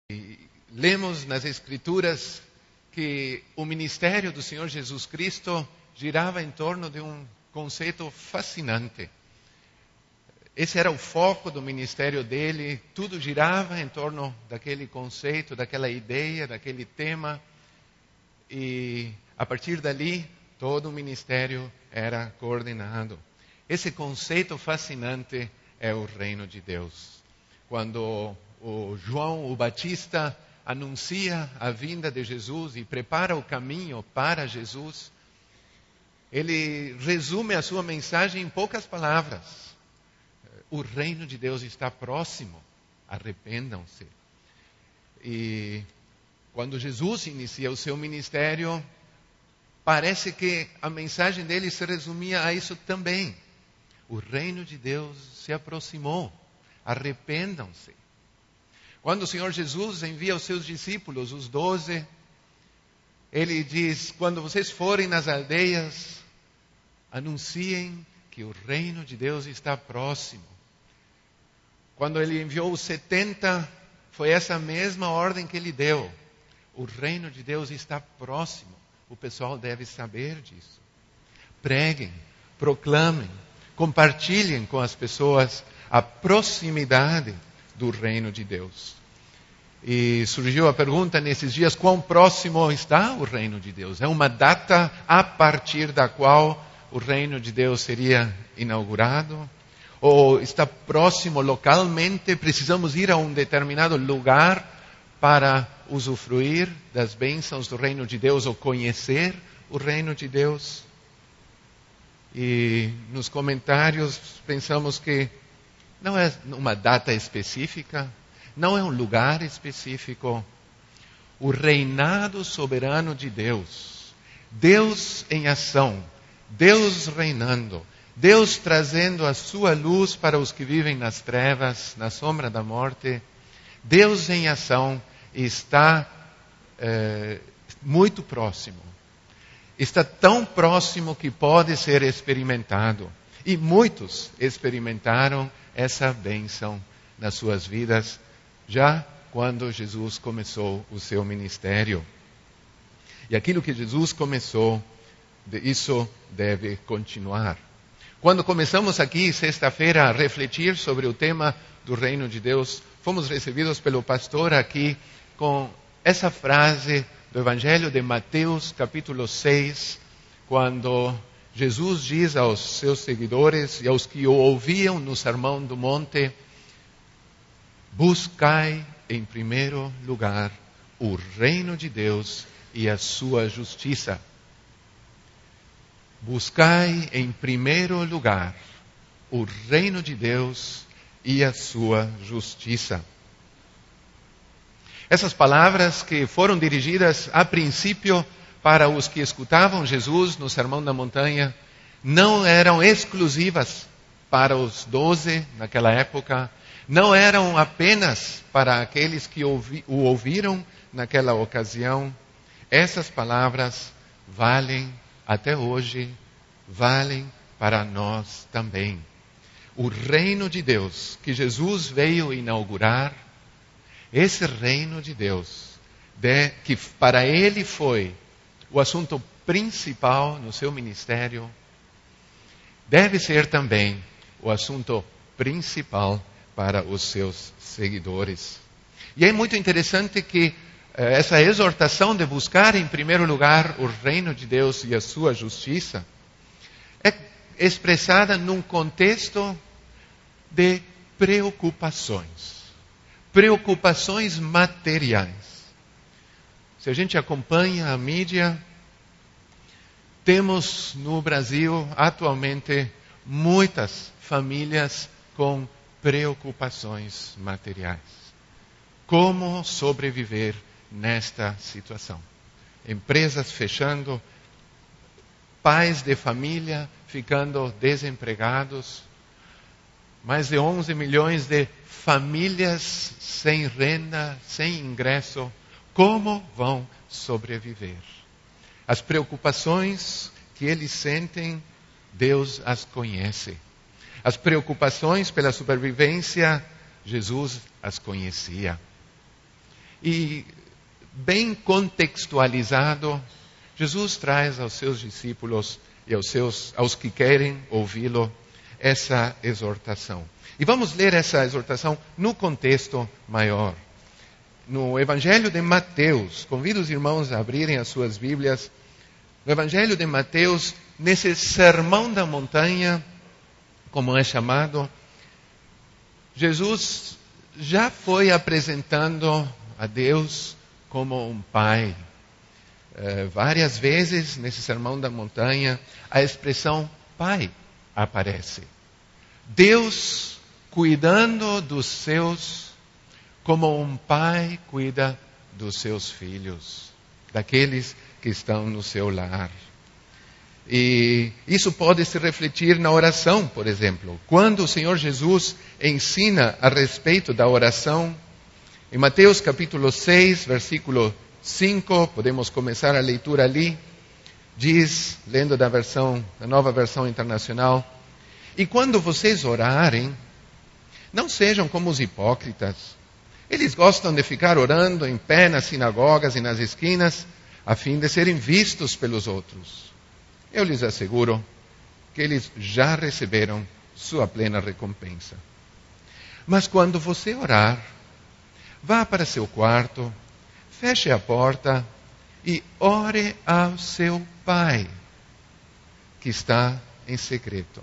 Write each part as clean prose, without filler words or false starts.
Lemos nas Escrituras que o ministério do Senhor Jesus Cristo girava em torno de um conceito fascinante. Esse era o foco do ministério dele, tudo girava em torno daquele conceito, daquela ideia, daquele tema. E a partir dali, todo o ministério era coordenado. Esse conceito fascinante é o reino de Deus. Quando o João o Batista anuncia a vinda de Jesus e prepara o caminho para Jesus, ele resume a sua mensagem em poucas palavras. O reino de Deus está próximo, arrependam-se. E quando Jesus inicia o seu ministério, parece que a mensagem dele se resumia a isso também. O reino de Deus se aproximou, arrependam-se. Quando o Senhor Jesus envia os seus discípulos, os 12, ele diz: quando vocês forem nas aldeias, anunciem que o reino de Deus está próximo. Quando ele enviou os 70, foi essa mesma ordem que ele deu. O reino de Deus está próximo. O pessoal deve saber disso. Preguem, proclamem, compartilhem com as pessoas a proximidade do reino de Deus. E surgiu a pergunta nesses dias: quão próximo está o reino de Deus? É uma data a partir da qual o reino de Deus seria inaugurado? Ou está próximo localmente? Precisamos ir a um determinado lugar para usufruir das bênçãos do reino de Deus ou conhecer o reino de Deus? E nos comentários pensamos que não é uma data específica, não é um lugar específico. O reinado soberano de Deus, Deus em ação, Deus reinando, Deus trazendo a sua luz para os que vivem nas trevas, na sombra da morte. Deus em ação está muito próximo. Está tão próximo que pode ser experimentado. E muitos experimentaram essa bênção nas suas vidas, já quando Jesus começou o seu ministério. E aquilo que Jesus começou, isso deve continuar. Quando começamos aqui, sexta-feira, a refletir sobre o tema do reino de Deus, fomos recebidos pelo pastor aqui com essa frase do Evangelho de Mateus, capítulo 6, quando Jesus diz aos seus seguidores e aos que o ouviam no Sermão do Monte: buscai em primeiro lugar o reino de Deus e a sua justiça. Buscai em primeiro lugar o reino de Deus e a sua justiça. Essas palavras, que foram dirigidas a princípio para os que escutavam Jesus no Sermão da Montanha, não eram exclusivas para os 12 naquela época, não eram apenas para aqueles que o ouviram naquela ocasião. Essas palavras valem até hoje, valem para nós também. O reino de Deus que Jesus veio inaugurar, esse reino de Deus, que para ele foi o assunto principal no seu ministério, deve ser também o assunto principal para os seus seguidores. E é muito interessante que essa exortação de buscar em primeiro lugar o reino de Deus e a sua justiça é expressada num contexto de preocupações materiais. Se a gente acompanha a mídia, temos no Brasil atualmente muitas famílias com preocupações materiais. Como sobreviver nesta situação? Empresas fechando, pais de família ficando desempregados, mais de 11 milhões de famílias sem renda, sem ingresso. Como vão sobreviver? As preocupações que eles sentem, Deus as conhece. As preocupações pela sobrevivência, Jesus as conhecia. E bem contextualizado, Jesus traz aos seus discípulos e aos que querem ouvi-lo essa exortação. E vamos ler essa exortação no contexto maior. No Evangelho de Mateus, convido os irmãos a abrirem as suas Bíblias. No Evangelho de Mateus, nesse Sermão da Montanha, como é chamado, Jesus já foi apresentando a Deus como um Pai. Várias vezes nesse Sermão da Montanha, a expressão Pai aparece. Deus cuidando dos seus, como um pai cuida dos seus filhos, daqueles que estão no seu lar. E isso pode se refletir na oração, por exemplo. Quando o Senhor Jesus ensina a respeito da oração, em Mateus capítulo 6, versículo 5, podemos começar a leitura ali, diz, lendo da nova versão internacional, e quando vocês orarem, não sejam como os hipócritas. Eles gostam de ficar orando em pé nas sinagogas e nas esquinas, a fim de serem vistos pelos outros. Eu lhes asseguro que eles já receberam sua plena recompensa. Mas quando você orar, vá para seu quarto, feche a porta e ore ao seu Pai, que está em secreto.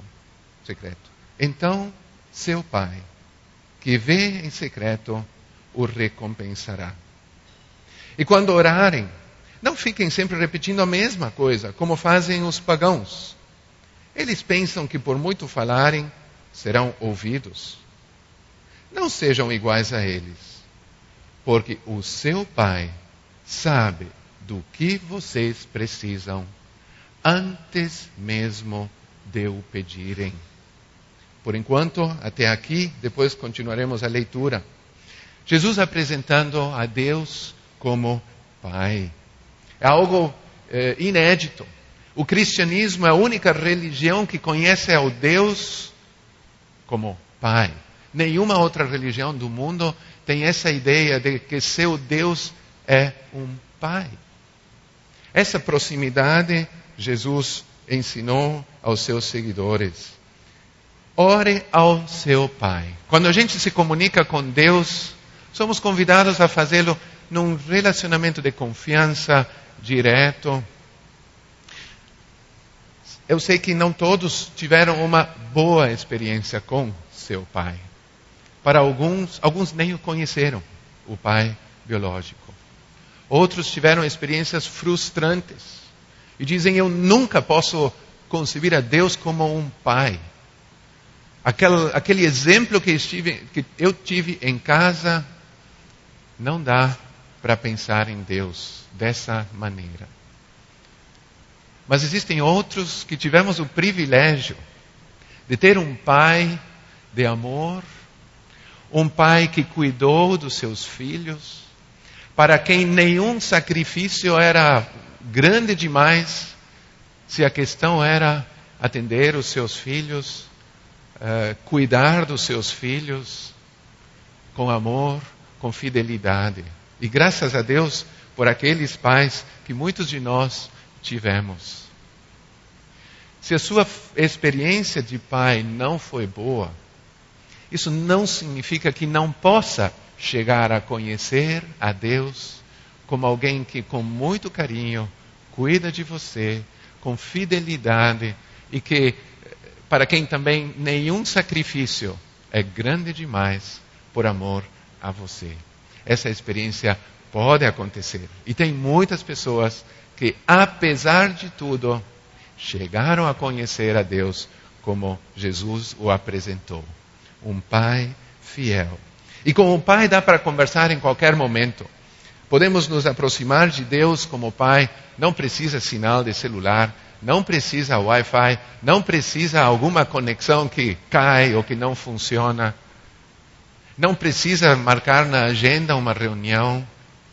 Então, seu Pai, que vê em secreto, o recompensará. E quando orarem, não fiquem sempre repetindo a mesma coisa, como fazem os pagãos. Eles pensam que por muito falarem, serão ouvidos. Não sejam iguais a eles, porque o seu Pai sabe do que vocês precisam, antes mesmo de o pedirem. Por enquanto, até aqui, depois continuaremos a leitura. Jesus apresentando a Deus como Pai. É algo inédito. O cristianismo é a única religião que conhece ao Deus como Pai. Nenhuma outra religião do mundo tem essa ideia de que seu Deus é um Pai. Essa proximidade Jesus ensinou aos seus seguidores. Ore ao seu Pai. Quando a gente se comunica com Deus, somos convidados a fazê-lo num relacionamento de confiança direto. Eu sei que não todos tiveram uma boa experiência com seu pai. Para alguns nem o conheceram, o pai biológico. Outros tiveram experiências frustrantes e dizem: eu nunca posso conceber a Deus como um pai. Aquele exemplo que eu tive em casa, não dá para pensar em Deus dessa maneira. Mas existem outros que tivemos o privilégio de ter um pai de amor, um pai que cuidou dos seus filhos, para quem nenhum sacrifício era grande demais, se a questão era atender os seus filhos, cuidar dos seus filhos com amor, com fidelidade. E graças a Deus por aqueles pais que muitos de nós tivemos. Se a sua experiência de pai não foi boa, isso não significa que não possa chegar a conhecer a Deus como alguém que com muito carinho cuida de você, com fidelidade, e que para quem também nenhum sacrifício é grande demais por amor a você. Essa experiência pode acontecer. E tem muitas pessoas que, apesar de tudo, chegaram a conhecer a Deus como Jesus o apresentou. Um pai fiel. E com o pai dá para conversar em qualquer momento. Podemos nos aproximar de Deus como pai. Não precisa sinal de celular, não precisa Wi-Fi, não precisa alguma conexão que cai ou que não funciona. Não precisa marcar na agenda uma reunião.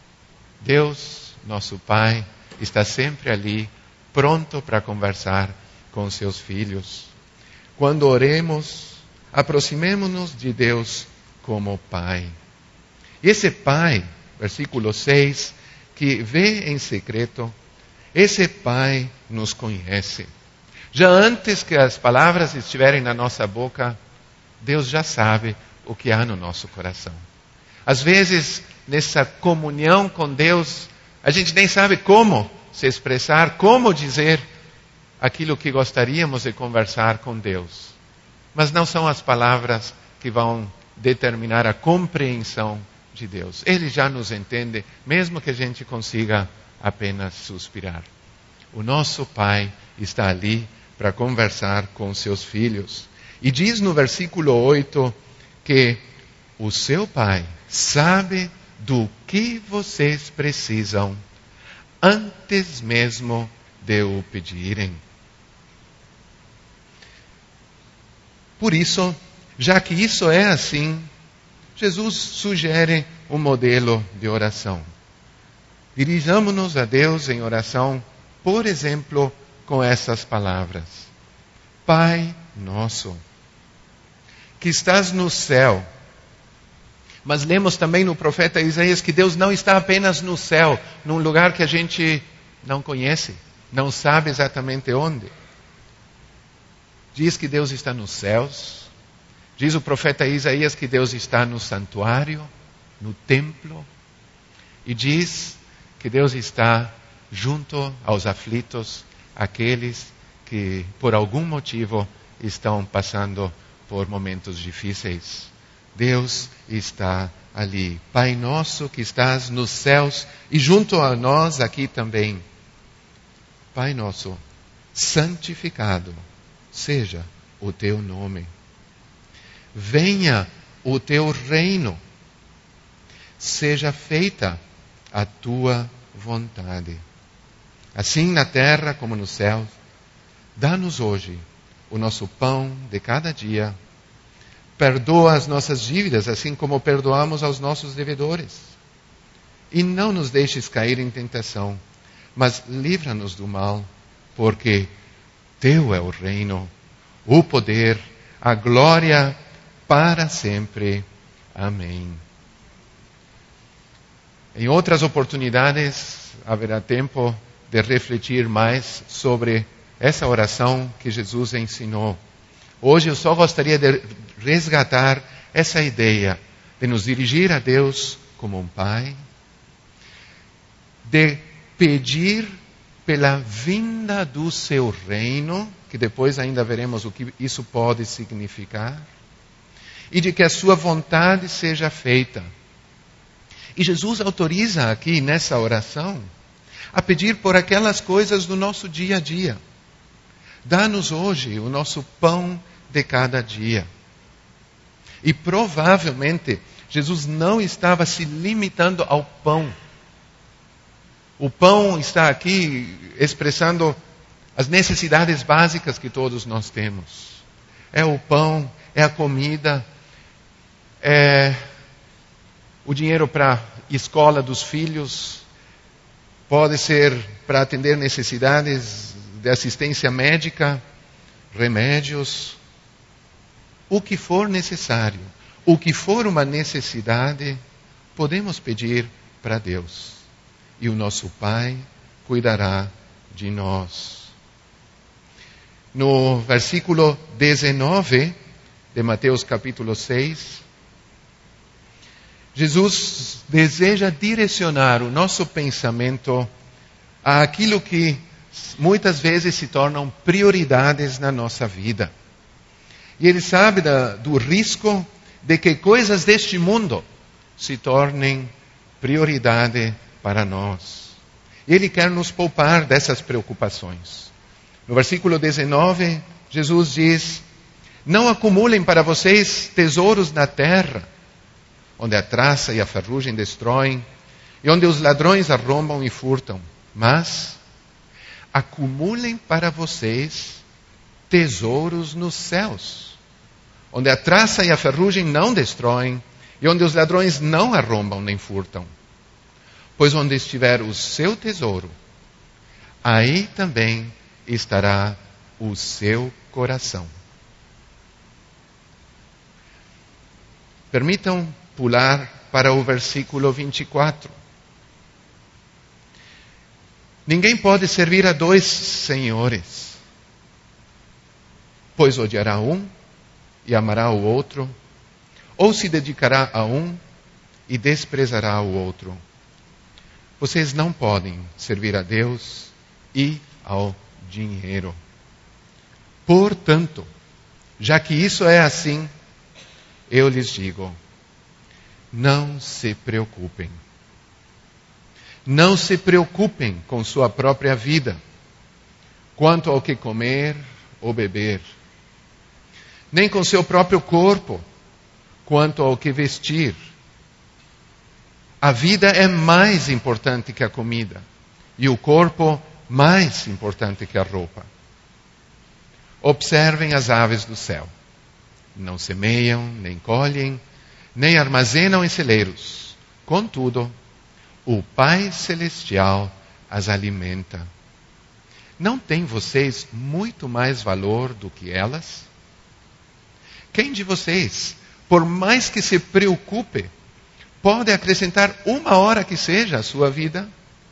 Deus, nosso Pai, está sempre ali, pronto para conversar com seus filhos. Quando oremos, aproximemo-nos de Deus como Pai. E esse Pai versículo 6, que vê em secreto, esse Pai nos conhece. Já antes que as palavras estiverem na nossa boca, Deus já sabe o que há no nosso coração. Às vezes, nessa comunhão com Deus, a gente nem sabe como se expressar, como dizer aquilo que gostaríamos de conversar com Deus. Mas não são as palavras que vão determinar a compreensão de Deus. Ele já nos entende, mesmo que a gente consiga apenas suspirar. O nosso Pai está ali para conversar com seus filhos. E diz no versículo 8 que o seu Pai sabe do que vocês precisam antes mesmo de o pedirem. Por isso, já que isso é assim, Jesus sugere um modelo de oração. Dirijamo-nos a Deus em oração, por exemplo, com essas palavras. Pai nosso, que estás no céu. Mas lemos também no profeta Isaías que Deus não está apenas no céu, num lugar que a gente não conhece, não sabe exatamente onde. Diz que Deus está nos céus. Diz o profeta Isaías que Deus está no santuário, no templo. E diz que Deus está junto aos aflitos, aqueles que por algum motivo estão passando por momentos difíceis. Deus está ali. Pai nosso que estás nos céus e junto a nós aqui também. Pai nosso, santificado seja o teu nome. Venha o teu reino. Seja feita a tua vontade. Assim na terra como nos céus. Dá-nos hoje o nosso pão de cada dia. Perdoa as nossas dívidas, assim como perdoamos aos nossos devedores. E não nos deixes cair em tentação, mas livra-nos do mal, porque teu é o reino, o poder, a glória para sempre. Amém. Em outras oportunidades, haverá tempo de refletir mais sobre essa oração que Jesus ensinou. Hoje eu só gostaria de resgatar essa ideia de nos dirigir a Deus como um Pai, de pedir pela vinda do seu reino, que depois ainda veremos o que isso pode significar, e de que a sua vontade seja feita. E Jesus autoriza aqui nessa oração a pedir por aquelas coisas do nosso dia a dia. Dá-nos hoje o nosso pão de cada dia. E provavelmente Jesus não estava se limitando ao pão. O pão está aqui expressando as necessidades básicas que todos nós temos. É o pão, é a comida, é o dinheiro para a escola dos filhos, pode ser para atender necessidades de assistência médica, remédios, o que for necessário, o que for uma necessidade, podemos pedir para Deus. E o nosso Pai cuidará de nós. No versículo 19 de Mateus capítulo 6, Jesus deseja direcionar o nosso pensamento àquilo que muitas vezes se tornam prioridades na nossa vida. E Ele sabe do risco de que coisas deste mundo se tornem prioridade para nós. Ele quer nos poupar dessas preocupações. No versículo 19, Jesus diz: não acumulem para vocês tesouros na terra, onde a traça e a ferrugem destroem, e onde os ladrões arrombam e furtam. Mas acumulem para vocês tesouros nos céus, onde a traça e a ferrugem não destroem, e onde os ladrões não arrombam nem furtam. Pois onde estiver o seu tesouro, aí também estará o seu coração. Permitam pular para o versículo 24. Ninguém pode servir a dois senhores, pois odiará um e amará o outro, ou se dedicará a um e desprezará o outro. Vocês não podem servir a Deus e ao dinheiro. Portanto, já que isso é assim, eu lhes digo, não se preocupem. Não se preocupem com sua própria vida, quanto ao que comer ou beber, nem com seu próprio corpo, quanto ao que vestir. A vida é mais importante que a comida, e o corpo mais importante que a roupa. Observem as aves do céu. Não semeiam, nem colhem, nem armazenam em celeiros. Contudo, o Pai Celestial as alimenta. Não têm vocês muito mais valor do que elas? Quem de vocês, por mais que se preocupe, pode acrescentar 1 hora que seja à sua vida?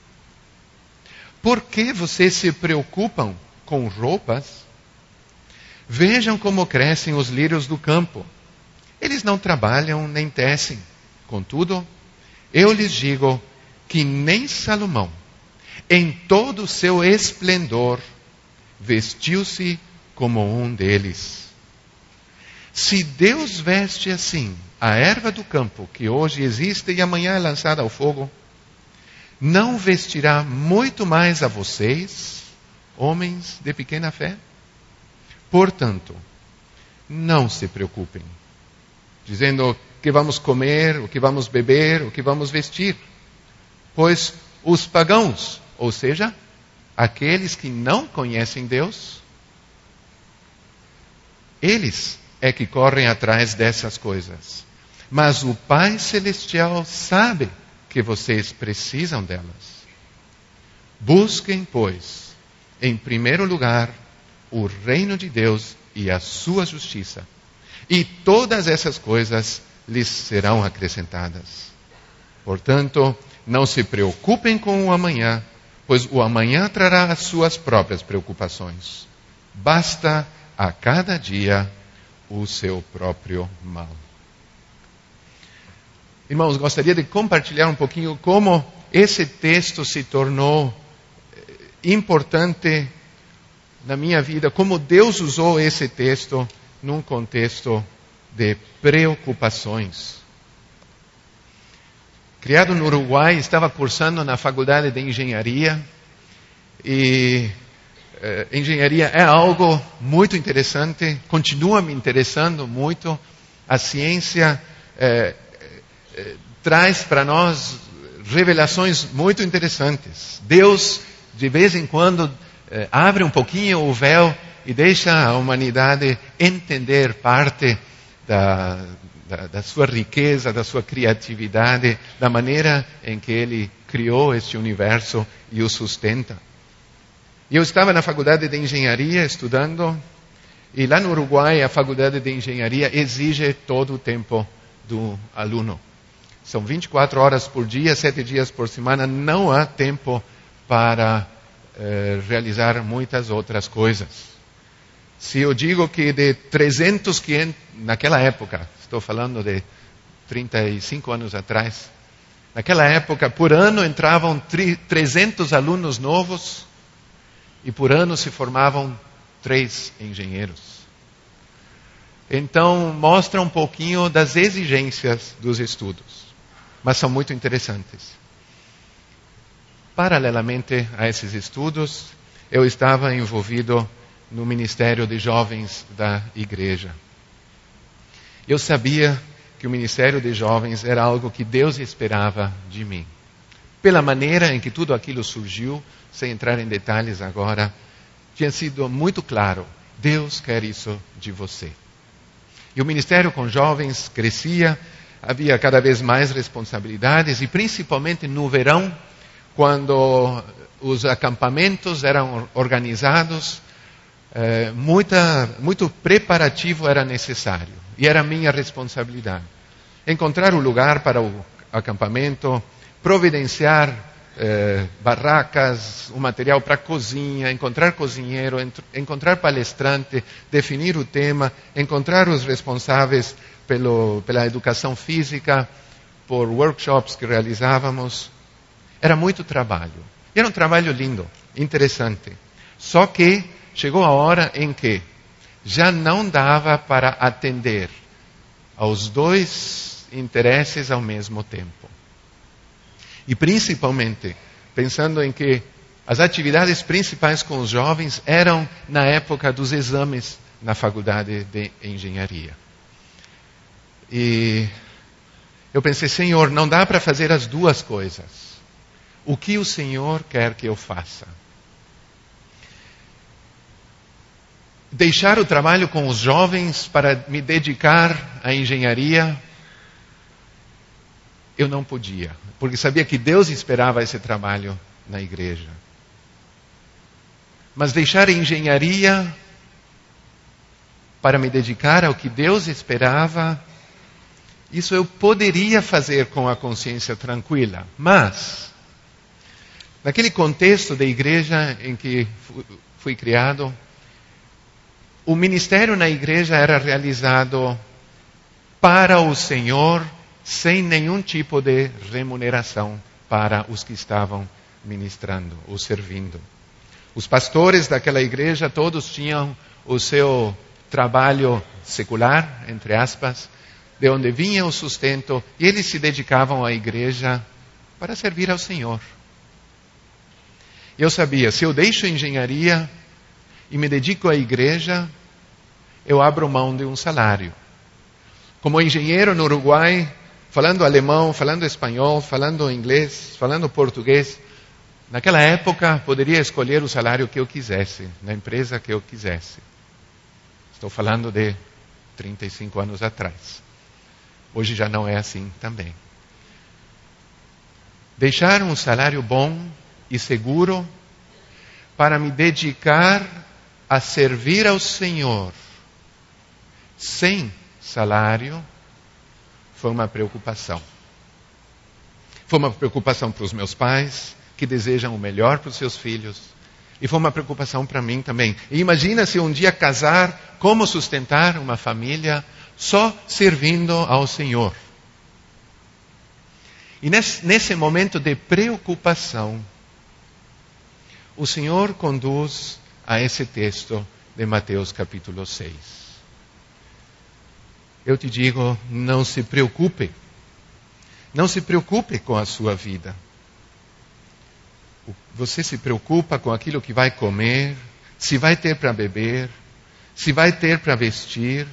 Por que vocês se preocupam com roupas? Vejam como crescem os lírios do campo. Eles não trabalham nem tecem. Contudo, eu lhes digo que nem Salomão, em todo o seu esplendor, vestiu-se como um deles. Se Deus veste assim a erva do campo, que hoje existe e amanhã é lançada ao fogo, não vestirá muito mais a vocês, homens de pequena fé? Portanto, não se preocupem, dizendo o que vamos comer, o que vamos beber, o que vamos vestir. Pois os pagãos, ou seja, aqueles que não conhecem Deus, eles é que correm atrás dessas coisas. Mas o Pai Celestial sabe que vocês precisam delas. Busquem, pois, em primeiro lugar, o reino de Deus e a sua justiça. E todas essas coisas lhes serão acrescentadas. Portanto, não se preocupem com o amanhã, pois o amanhã trará as suas próprias preocupações. Basta a cada dia o seu próprio mal. Irmãos, gostaria de compartilhar um pouquinho como esse texto se tornou importante na minha vida, como Deus usou esse texto num contexto de preocupações. Criado no Uruguai, estava cursando na faculdade de engenharia e engenharia é algo muito interessante, continua me interessando muito. A ciência traz para nós revelações muito interessantes. Deus, de vez em quando, abre um pouquinho o véu e deixa a humanidade entender parte da sua riqueza, da sua criatividade, da maneira em que Ele criou este universo e o sustenta. E eu estava na faculdade de engenharia estudando, e lá no Uruguai a faculdade de engenharia exige todo o tempo do aluno. São 24 horas por dia, 7 dias por semana, não há tempo para realizar muitas outras coisas. Se eu digo que de 500, naquela época, estou falando de 35 anos atrás, naquela época, por ano entravam 300 alunos novos e por ano se formavam 3 engenheiros. Então, mostra um pouquinho das exigências dos estudos, mas são muito interessantes. Paralelamente a esses estudos, eu estava envolvido no Ministério de Jovens da igreja. Eu sabia que o Ministério de Jovens era algo que Deus esperava de mim. Pela maneira em que tudo aquilo surgiu, sem entrar em detalhes agora, tinha sido muito claro, Deus quer isso de você. E o Ministério com Jovens crescia, havia cada vez mais responsabilidades, e principalmente no verão, quando os acampamentos eram organizados, muito preparativo era necessário. E era minha responsabilidade. encontrar o lugar para o acampamento, providenciar barracas, o material para cozinha, encontrar cozinheiro, encontrar palestrante, definir o tema, encontrar os responsáveis pela educação física, por workshops que realizávamos. Era muito trabalho. E era um trabalho lindo, interessante. Só que chegou a hora em que já não dava para atender aos dois interesses ao mesmo tempo. E principalmente, pensando em que as atividades principais com os jovens eram na época dos exames na faculdade de engenharia. E eu pensei, Senhor, não dá para fazer as duas coisas. O que o Senhor quer que eu faça? Deixar o trabalho com os jovens para me dedicar à engenharia, eu não podia, porque sabia que Deus esperava esse trabalho na igreja. Mas deixar a engenharia para me dedicar ao que Deus esperava, isso eu poderia fazer com a consciência tranquila. Mas, naquele contexto da igreja em que fui criado, o ministério na igreja era realizado para o Senhor, sem nenhum tipo de remuneração para os que estavam ministrando ou servindo. Os pastores daquela igreja todos tinham o seu trabalho secular, entre aspas, de onde vinha o sustento, e eles se dedicavam à igreja para servir ao Senhor. Eu sabia, se eu deixo a engenharia e me dedico à igreja, eu abro mão de um salário. Como engenheiro no Uruguai, falando alemão, falando espanhol, falando inglês, falando português, naquela época poderia escolher o salário que eu quisesse, na empresa que eu quisesse. Estou falando de 35 anos atrás. Hoje já não é assim também. Deixar um salário bom e seguro para me dedicar a servir ao Senhor sem salário foi uma preocupação. Foi uma preocupação para os meus pais, que desejam o melhor para os seus filhos. E foi uma preocupação para mim também. E imagina se um dia casar, como sustentar uma família só servindo ao Senhor. E nesse momento de preocupação, o Senhor conduz a esse texto de Mateus capítulo 6. Eu te digo, não se preocupe. Não se preocupe com a sua vida. Você se preocupa com aquilo que vai comer, se vai ter para beber, se vai ter para vestir.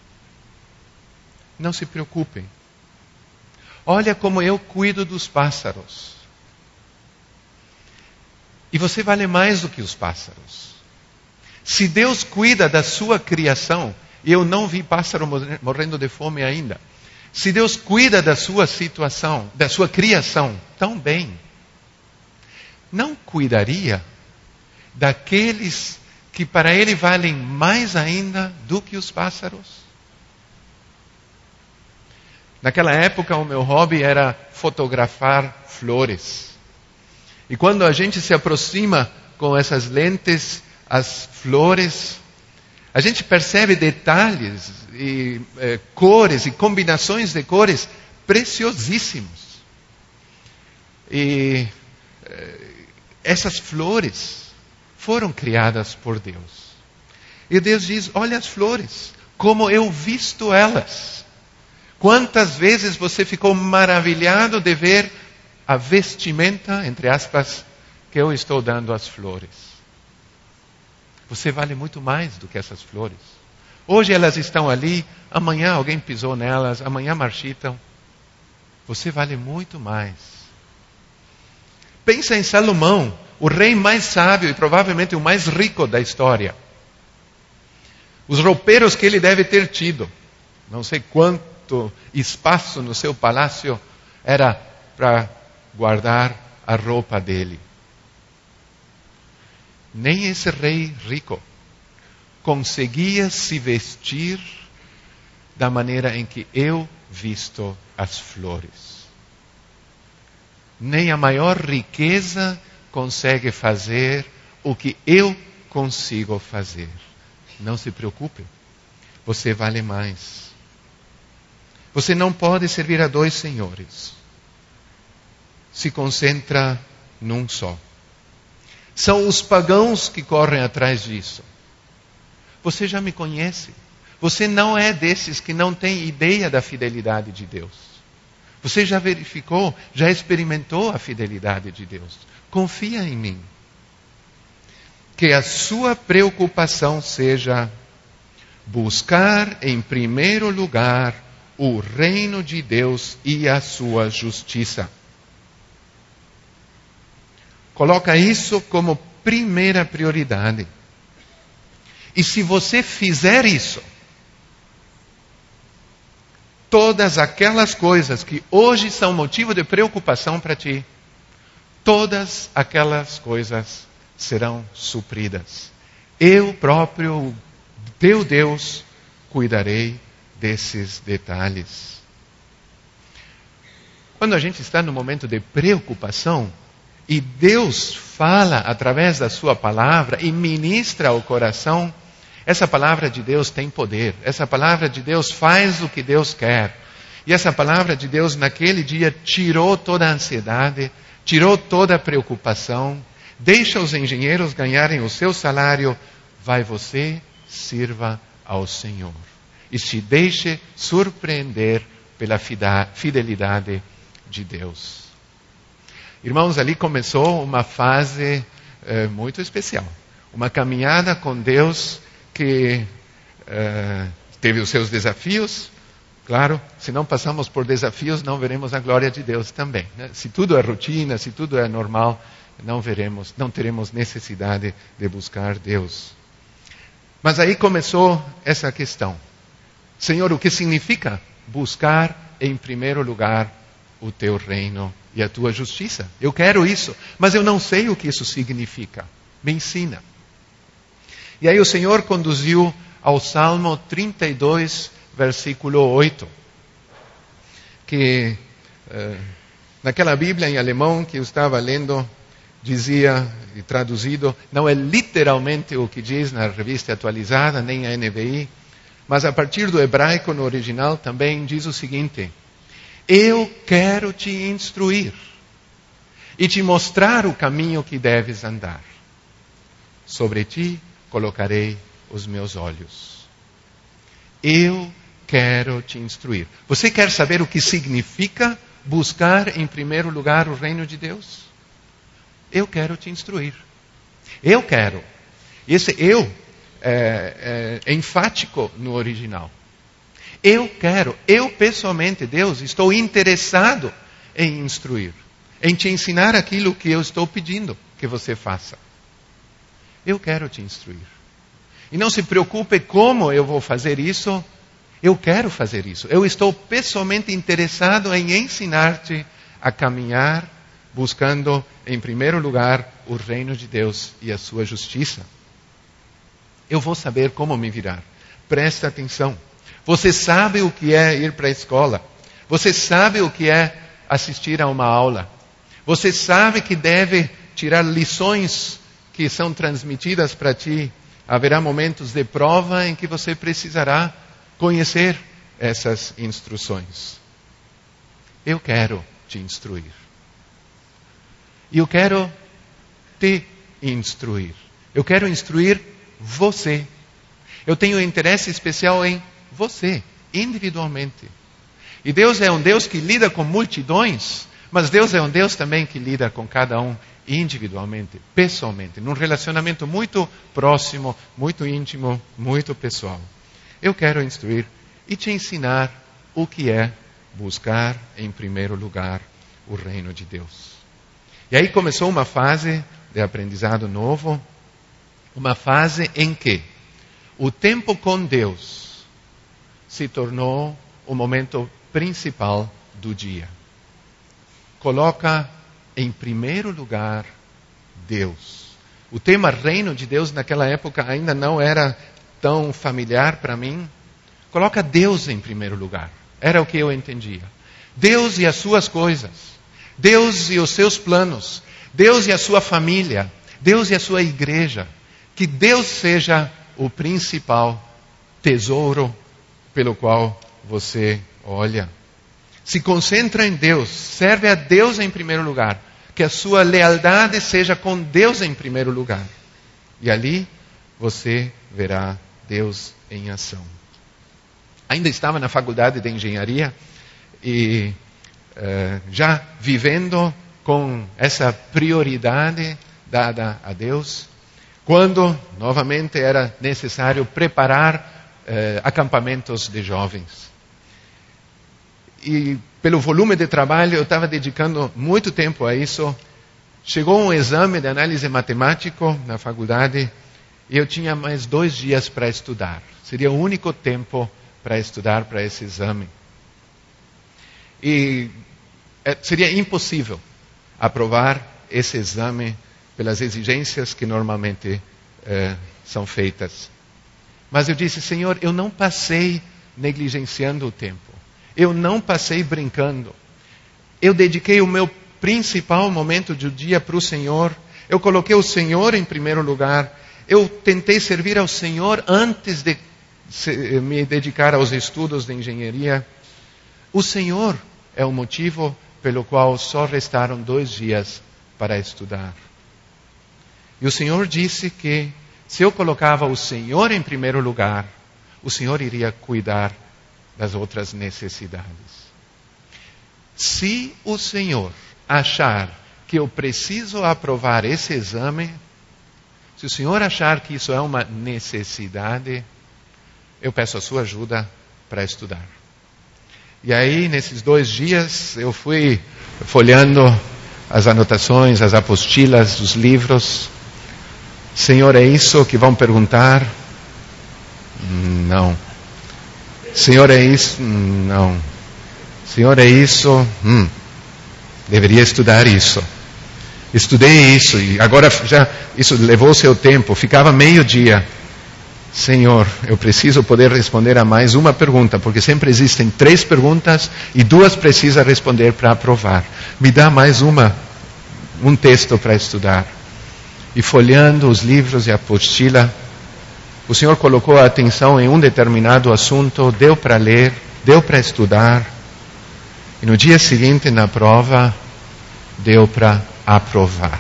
Não se preocupe. Olha como eu cuido dos pássaros. E você vale mais do que os pássaros. Se Deus cuida da sua criação, e eu não vi pássaro morrendo de fome ainda. Se Deus cuida da sua situação, da sua criação, tão bem, não cuidaria daqueles que para Ele valem mais ainda do que os pássaros? Naquela época, o meu hobby era fotografar flores. E quando a gente se aproxima com essas lentes, as flores, a gente percebe detalhes e cores e combinações de cores preciosíssimos. E essas flores foram criadas por Deus. E Deus diz, olha as flores, como eu visto elas. Quantas vezes você ficou maravilhado de ver a vestimenta, entre aspas, que eu estou dando às flores. Você vale muito mais do que essas flores. Hoje elas estão ali, amanhã alguém pisou nelas, amanhã marchitam. Você vale muito mais. Pensa em Salomão, o rei mais sábio e provavelmente o mais rico da história. Os roupeiros que ele deve ter tido. Não sei quanto espaço no seu palácio era para guardar a roupa dele. Nem esse rei rico conseguia se vestir da maneira em que eu visto as flores. Nem a maior riqueza consegue fazer o que eu consigo fazer. Não se preocupe, você vale mais. Você não pode servir a dois senhores. Se concentra num só. São os pagãos que correm atrás disso. Você já me conhece. Você não é desses que não tem ideia da fidelidade de Deus. Você já verificou, já experimentou a fidelidade de Deus. Confia em mim. Que a sua preocupação seja buscar em primeiro lugar o reino de Deus e a sua justiça. Coloca isso como primeira prioridade. E se você fizer isso, todas aquelas coisas que hoje são motivo de preocupação para ti, todas aquelas coisas serão supridas. Eu próprio, teu Deus, cuidarei desses detalhes. Quando a gente está no momento de preocupação, e Deus fala através da sua palavra e ministra ao coração, essa palavra de Deus tem poder. Essa palavra de Deus faz o que Deus quer. E essa palavra de Deus naquele dia tirou toda a ansiedade, tirou toda a preocupação, deixa os engenheiros ganharem o seu salário, vai você, sirva ao Senhor. E se deixe surpreender pela fidelidade de Deus. Irmãos, ali começou uma fase muito especial. Uma caminhada com Deus que teve os seus desafios. Claro, se não passamos por desafios, não veremos a glória de Deus também, né? Se tudo é rotina, se tudo é normal, não teremos necessidade de buscar Deus. Mas aí começou essa questão. Senhor, o que significa buscar em primeiro lugar o teu reino e a tua justiça? Eu quero isso, mas eu não sei o que isso significa. Me ensina. E aí o Senhor conduziu ao Salmo 32, versículo 8. Que naquela Bíblia em alemão que eu estava lendo, dizia, e traduzido, não é literalmente o que diz na revista atualizada, nem a NVI, mas a partir do hebraico no original também diz o seguinte: eu quero te instruir e te mostrar o caminho que deves andar. Sobre ti colocarei os meus olhos. Eu quero te instruir. Você quer saber o que significa buscar em primeiro lugar o reino de Deus? Eu quero te instruir. Eu quero. Esse eu é enfático no original. Eu quero, eu pessoalmente, Deus, estou interessado em instruir, em te ensinar aquilo que eu estou pedindo que você faça. Eu quero te instruir. E não se preocupe como eu vou fazer isso, eu quero fazer isso. Eu estou pessoalmente interessado em ensinar-te a caminhar, buscando em primeiro lugar o reino de Deus e a sua justiça. Eu vou saber como me virar. Presta atenção. Você sabe o que é ir para a escola. Você sabe o que é assistir a uma aula. Você sabe que deve tirar lições que são transmitidas para ti. Haverá momentos de prova em que você precisará conhecer essas instruções. Eu quero te instruir. E eu quero te instruir. Eu quero instruir você. Eu tenho interesse especial em você, individualmente. E Deus é um Deus que lida com multidões, mas Deus é um Deus também que lida com cada um individualmente, pessoalmente, num relacionamento muito próximo, muito íntimo, muito pessoal. Eu quero instruir e te ensinar o que é buscar em primeiro lugar o reino de Deus. E aí começou uma fase de aprendizado novo, uma fase em que o tempo com Deus se tornou o momento principal do dia. Coloca em primeiro lugar Deus. O tema reino de Deus naquela época ainda não era tão familiar para mim. Coloca Deus em primeiro lugar. Era o que eu entendia. Deus e as suas coisas. Deus e os seus planos. Deus e a sua família. Deus e a sua igreja. Que Deus seja o principal tesouro pelo qual você olha. Se concentra em Deus. Serve a Deus em primeiro lugar. Que a sua lealdade seja com Deus em primeiro lugar. E ali você verá Deus em ação. Ainda estava na faculdade de engenharia e já vivendo com essa prioridade dada a Deus, quando novamente era necessário preparar acampamentos de jovens. E pelo volume de trabalho eu estava dedicando muito tempo a isso. Chegou um exame de análise matemática na faculdade e eu tinha mais 2 dias para estudar. Seria o único tempo para estudar para esse exame. E seria impossível aprovar esse exame pelas exigências que normalmente são feitas. Mas eu disse, Senhor, eu não passei negligenciando o tempo. Eu não passei brincando. Eu dediquei o meu principal momento do dia para o Senhor. Eu coloquei o Senhor em primeiro lugar. Eu tentei servir ao Senhor antes de me dedicar aos estudos de engenharia. O Senhor é o motivo pelo qual só restaram 2 dias para estudar. E o Senhor disse que se eu colocava o Senhor em primeiro lugar, o Senhor iria cuidar das outras necessidades. Se o Senhor achar que eu preciso aprovar esse exame, se o Senhor achar que isso é uma necessidade, eu peço a sua ajuda para estudar. E aí, nesses 2 dias, eu fui folheando as anotações, as apostilas, os livros. Senhor, é isso que vão perguntar? Não. Senhor, é isso? Não. Senhor, é isso? Deveria estudar isso. Estudei isso e agora já isso levou seu tempo. Ficava meio-dia. Senhor, eu preciso poder responder a mais uma pergunta, porque sempre existem 3 perguntas e 2 precisa responder para aprovar. Me dá mais um texto para estudar. E folheando os livros e a apostila, o Senhor colocou a atenção em um determinado assunto, deu para ler, deu para estudar, e no dia seguinte, na prova, deu para aprovar.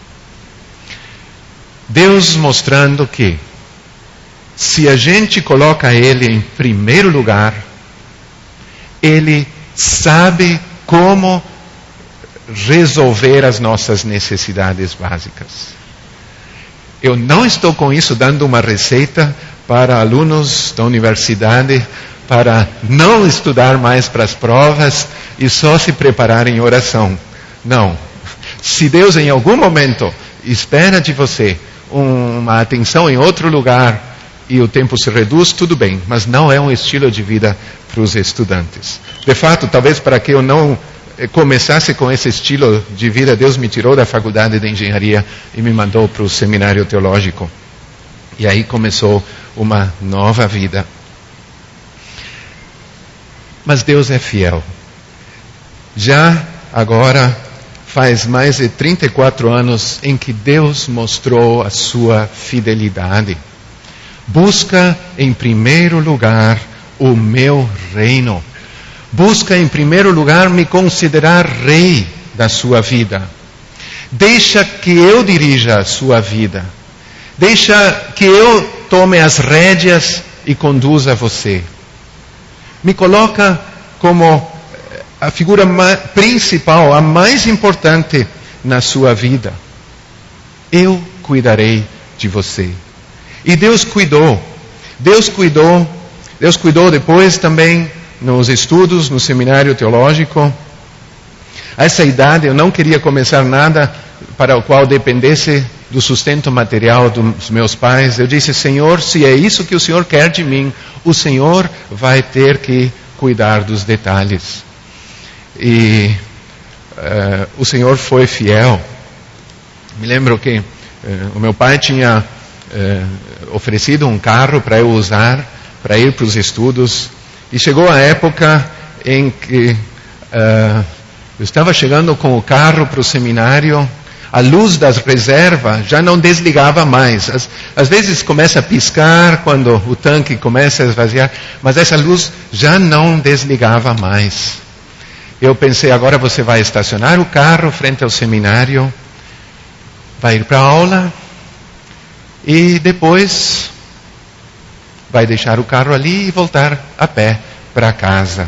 Deus mostrando que, se a gente coloca Ele em primeiro lugar, Ele sabe como resolver as nossas necessidades básicas. Eu não estou com isso dando uma receita para alunos da universidade para não estudar mais para as provas e só se preparar em oração. Não. Se Deus em algum momento espera de você uma atenção em outro lugar e o tempo se reduz, tudo bem, mas não é um estilo de vida para os estudantes. De fato, talvez para que eu não começasse com esse estilo de vida, Deus me tirou da faculdade de engenharia e me mandou para o seminário teológico. E aí começou uma nova vida. Mas Deus é fiel. Já agora faz mais de 34 anos em que Deus mostrou a sua fidelidade. Busca em primeiro lugar o meu reino. Busca em primeiro lugar me considerar rei da sua vida. Deixa que eu dirija a sua vida. Deixa que eu tome as rédeas e conduza você. Me coloca como a figura principal, a mais importante na sua vida. Eu cuidarei de você. E Deus cuidou. Deus cuidou depois também nos estudos, no seminário teológico. A essa idade eu não queria começar nada para o qual dependesse do sustento material dos meus pais. Eu disse, Senhor, se é isso que o Senhor quer de mim, o Senhor vai ter que cuidar dos detalhes. E o Senhor foi fiel. Me lembro que o meu pai tinha oferecido um carro para eu usar para ir para os estudos. E chegou a época em que eu estava chegando com o carro para o seminário, a luz das reservas já não desligava mais. Às vezes começa a piscar quando o tanque começa a esvaziar, mas essa luz já não desligava mais. Eu pensei, agora você vai estacionar o carro frente ao seminário, vai ir para a aula e depois vai deixar o carro ali e voltar a pé para casa.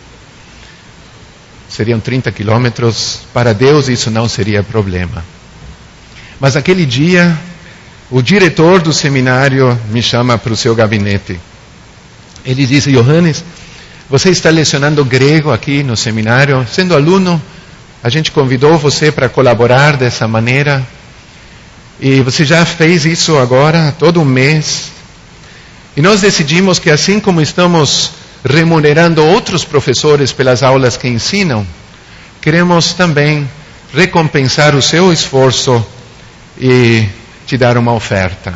Seriam 30 quilômetros. Para Deus isso não seria problema. Mas aquele dia, o diretor do seminário me chama para o seu gabinete. Ele disse, Johannes, você está lecionando grego aqui no seminário. Sendo aluno, a gente convidou você para colaborar dessa maneira. E você já fez isso agora, todo um mês. E nós decidimos que assim como estamos remunerando outros professores pelas aulas que ensinam, queremos também recompensar o seu esforço e te dar uma oferta.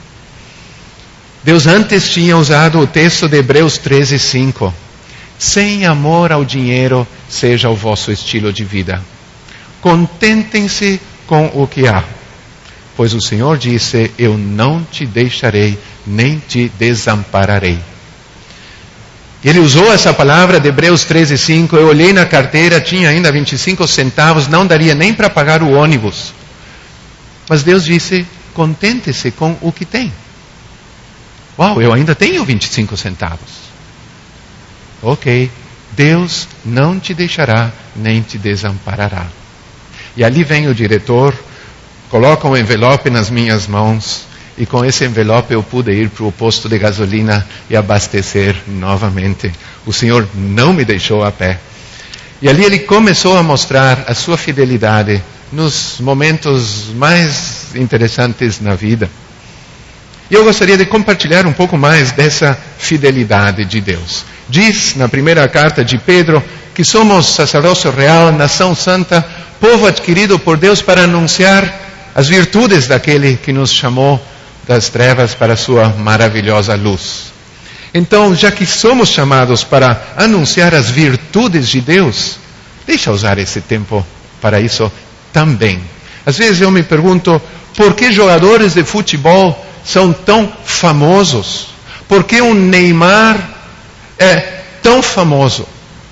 Deus antes tinha usado o texto de Hebreus 13:5. Sem amor ao dinheiro seja o vosso estilo de vida. Contentem-se com o que há. Pois o Senhor disse, eu não te deixarei, nem te desampararei. Ele usou essa palavra de Hebreus 13:5. Eu olhei na carteira, tinha ainda 25 centavos, não daria nem para pagar o ônibus. Mas Deus disse, contente-se com o que tem. Uau, eu ainda tenho 25 centavos. Ok, Deus não te deixará, nem te desamparará. E ali vem o diretor, coloca um envelope nas minhas mãos, e com esse envelope eu pude ir para o posto de gasolina e abastecer novamente. O Senhor não me deixou a pé. E ali ele começou a mostrar a sua fidelidade nos momentos mais interessantes na vida. E eu gostaria de compartilhar um pouco mais dessa fidelidade de Deus. Diz na primeira carta de Pedro que somos sacerdócio real, nação santa, povo adquirido por Deus para anunciar as virtudes daquele que nos chamou das trevas para a sua maravilhosa luz. Então, já que somos chamados para anunciar as virtudes de Deus, deixa usar esse tempo para isso também. Às vezes eu me pergunto, por que jogadores de futebol são tão famosos? Por que um Neymar é tão famoso?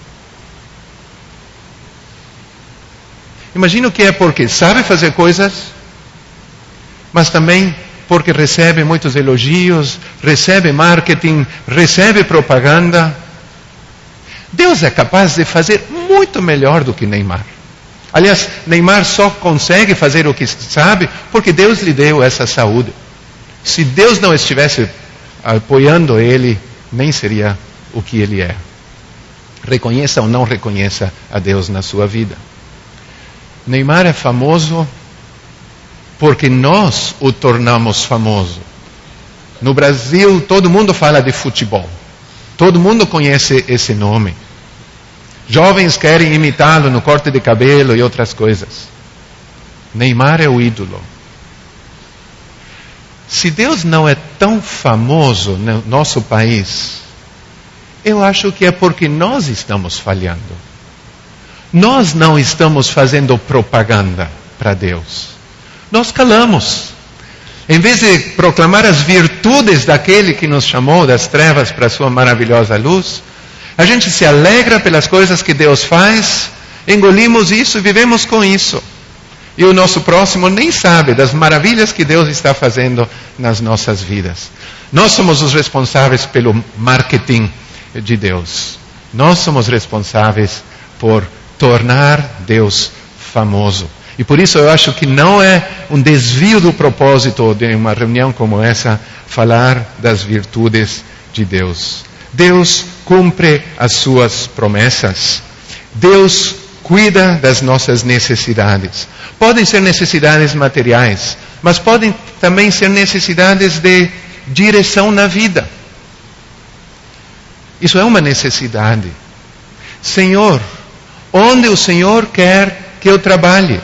Imagino que é porque sabe fazer coisas, mas também porque recebe muitos elogios, recebe marketing, recebe propaganda. Deus é capaz de fazer muito melhor do que Neymar. Aliás, Neymar só consegue fazer o que sabe porque Deus lhe deu essa saúde. Se Deus não estivesse apoiando ele, nem seria o que ele é. Reconheça ou não reconheça a Deus na sua vida. Neymar é famoso porque nós o tornamos famoso. No Brasil, todo mundo fala de futebol. Todo mundo conhece esse nome. Jovens querem imitá-lo no corte de cabelo e outras coisas. Neymar é o ídolo. Se Deus não é tão famoso no nosso país, eu acho que é porque nós estamos falhando. Nós não estamos fazendo propaganda para Deus. Nós calamos. Em vez de proclamar as virtudes daquele que nos chamou das trevas para a sua maravilhosa luz, a gente se alegra pelas coisas que Deus faz, engolimos isso e vivemos com isso. E o nosso próximo nem sabe das maravilhas que Deus está fazendo nas nossas vidas. Nós somos os responsáveis pelo marketing de Deus. Nós somos responsáveis por tornar Deus famoso. E por isso eu acho que não é um desvio do propósito de uma reunião como essa, falar das virtudes de Deus. Deus cumpre as suas promessas. Deus cuida das nossas necessidades. Podem ser necessidades materiais, mas podem também ser necessidades de direção na vida. Isso é uma necessidade. Senhor, onde o Senhor quer que eu trabalhe?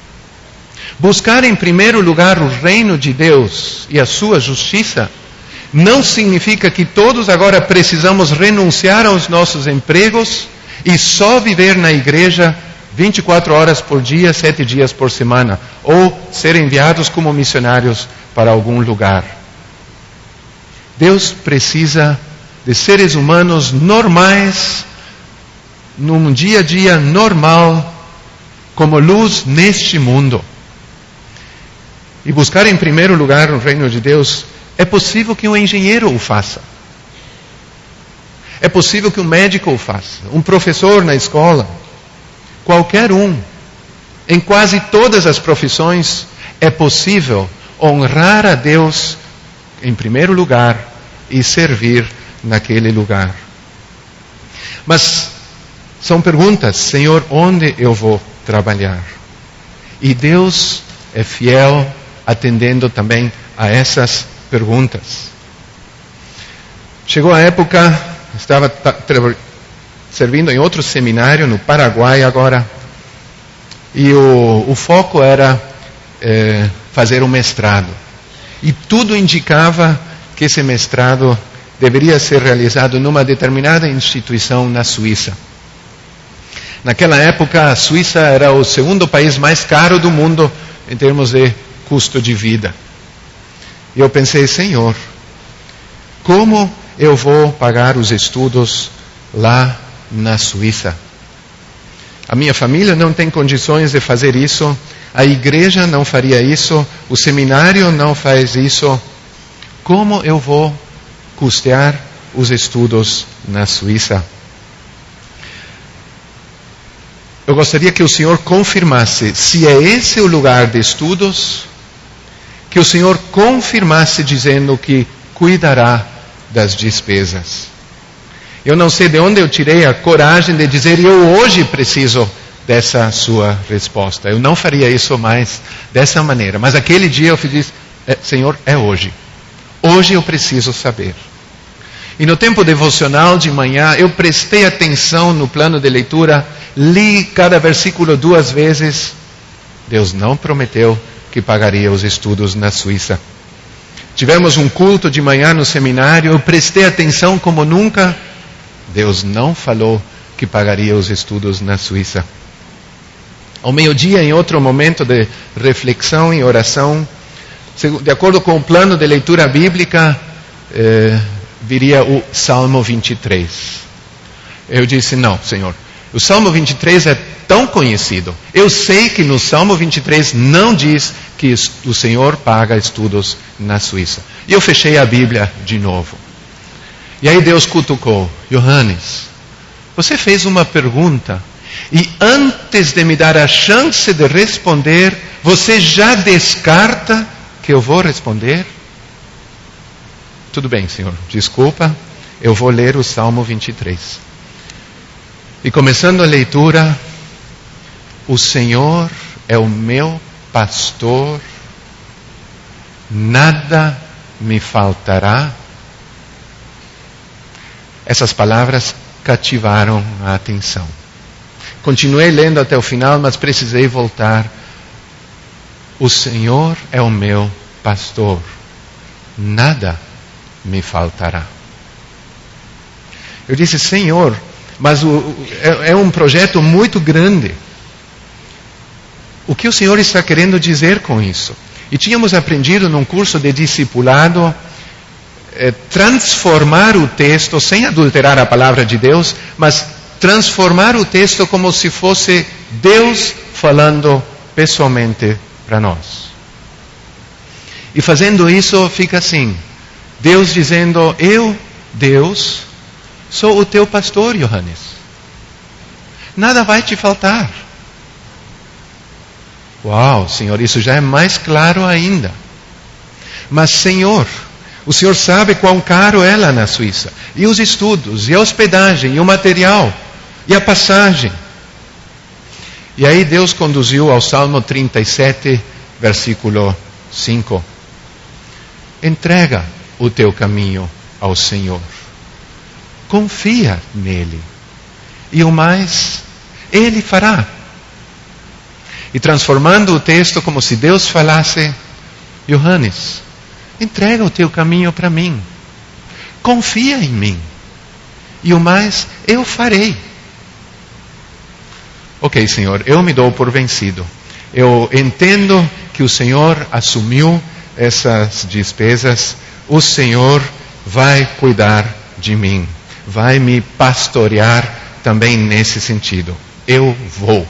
Buscar em primeiro lugar o reino de Deus e a sua justiça Não significa que todos agora precisamos renunciar aos nossos empregos e só viver na igreja 24 horas por dia, 7 dias por semana, ou ser enviados como missionários para algum lugar. Deus precisa de seres humanos normais, num dia a dia normal, como luz neste mundo. E buscar em primeiro lugar o reino de Deus, é possível que um engenheiro o faça. É possível que um médico o faça, um professor na escola. Qualquer um, em quase todas as profissões, é possível honrar a Deus em primeiro lugar e servir naquele lugar. Mas são perguntas, Senhor, onde eu vou trabalhar? E Deus é fiel atendendo também a essas perguntas. Chegou a época, estava servindo em outro seminário no Paraguai agora, e o foco era fazer um mestrado. E tudo indicava que esse mestrado deveria ser realizado numa determinada instituição na Suíça. Naquela época, a Suíça era o segundo país mais caro do mundo em termos de custo de vida. E eu pensei, Senhor, como eu vou pagar os estudos lá na Suíça? A minha família não tem condições de fazer isso, a igreja não faria isso, o seminário não faz isso. Como eu vou custear os estudos na Suíça? Eu gostaria que o Senhor confirmasse, se é esse o lugar de estudos, que o Senhor confirmasse dizendo que cuidará das despesas. Eu não sei de onde eu tirei a coragem de dizer, eu hoje preciso dessa sua resposta. Eu não faria isso mais dessa maneira. Mas aquele dia eu fiz, Senhor, é hoje. Hoje eu preciso saber. E no tempo devocional de manhã, eu prestei atenção no plano de leitura, li cada versículo 2 vezes. Deus não prometeu que pagaria os estudos na Suíça. Tivemos um culto de manhã no seminário, eu prestei atenção como nunca. Deus não falou que pagaria os estudos na Suíça. Ao meio-dia, em outro momento de reflexão e oração, de acordo com o plano de leitura bíblica, viria o Salmo 23. Eu disse, não, Senhor, o Salmo 23 é tão conhecido. Eu sei que no Salmo 23 não diz que o Senhor paga estudos na Suíça. E eu fechei a Bíblia de novo. E aí Deus cutucou, Johannes, você fez uma pergunta e antes de me dar a chance de responder, você já descarta que eu vou responder? Tudo bem, Senhor, desculpa, eu vou ler o Salmo 23. E começando a leitura, o Senhor é o meu pastor, nada me faltará. Essas palavras cativaram a atenção. Continuei lendo até o final, mas precisei voltar. O Senhor é o meu pastor, nada me faltará. Eu disse, Senhor, mas é um projeto muito grande. O que o Senhor está querendo dizer com isso? E tínhamos aprendido num curso de discipulado, transformar o texto, sem adulterar a palavra de Deus, mas transformar o texto como se fosse Deus falando pessoalmente para nós. E fazendo isso fica assim, Deus dizendo, eu, Deus, sou o teu pastor, Johannes. Nada vai te faltar. Uau, Senhor, isso já é mais claro ainda. Mas, Senhor, o Senhor sabe quão caro é lá na Suíça. E os estudos, e a hospedagem, e o material, e a passagem. E aí Deus conduziu ao Salmo 37, versículo 5. Entrega o teu caminho ao Senhor. Confia nele. E o mais, Ele fará. E transformando o texto como se Deus falasse, Johannes, entrega o teu caminho para mim. confia em mim. E o mais, eu farei. Ok, Senhor, eu me dou por vencido. Eu entendo que o Senhor assumiu essas despesas. O Senhor vai cuidar de mim. Vai me pastorear também nesse sentido. Eu vou.